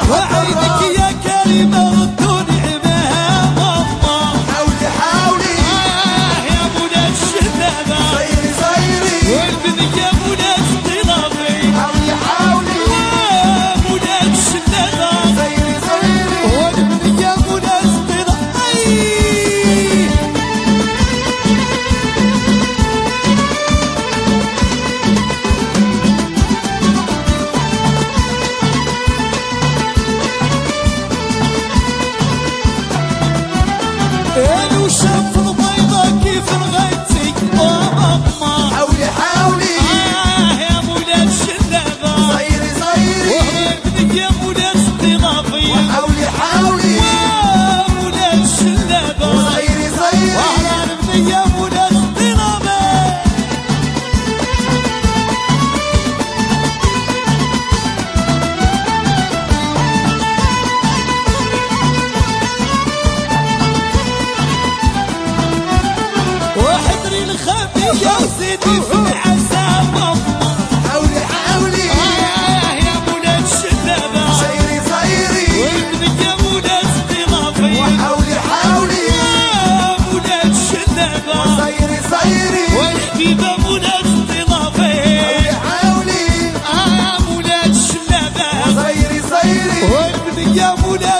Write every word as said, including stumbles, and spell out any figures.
وعينك يا كريمة ردوني عماها ماما. حولي حولي آه يا منى الشبابة صيري صيري والبنت يا منى الطلابي. حولي حولي آه منى الشبابة صيري صيري والبنت يا منى الطلابي. أنا وشاف البيضة كيف رغيتي ماما. حولي حولي آه يا منى الشبابة صيري صيري والبنت يا منى الطلابي. حولي حولي منى الشبابة صيري صيري وعلى البنت يا منى الطلابي. واحضري الخفية وزيدي في العسى ماما. حولي حولي آه يا منى الشبابة صيري صيري والبنت يا منى الطلابي. حولي حولي آه منى الشبابة صيري صيري والحبيبة منى الطلابي. حولي حولي آه منى الشبابة صيري صيري والبنت يا منى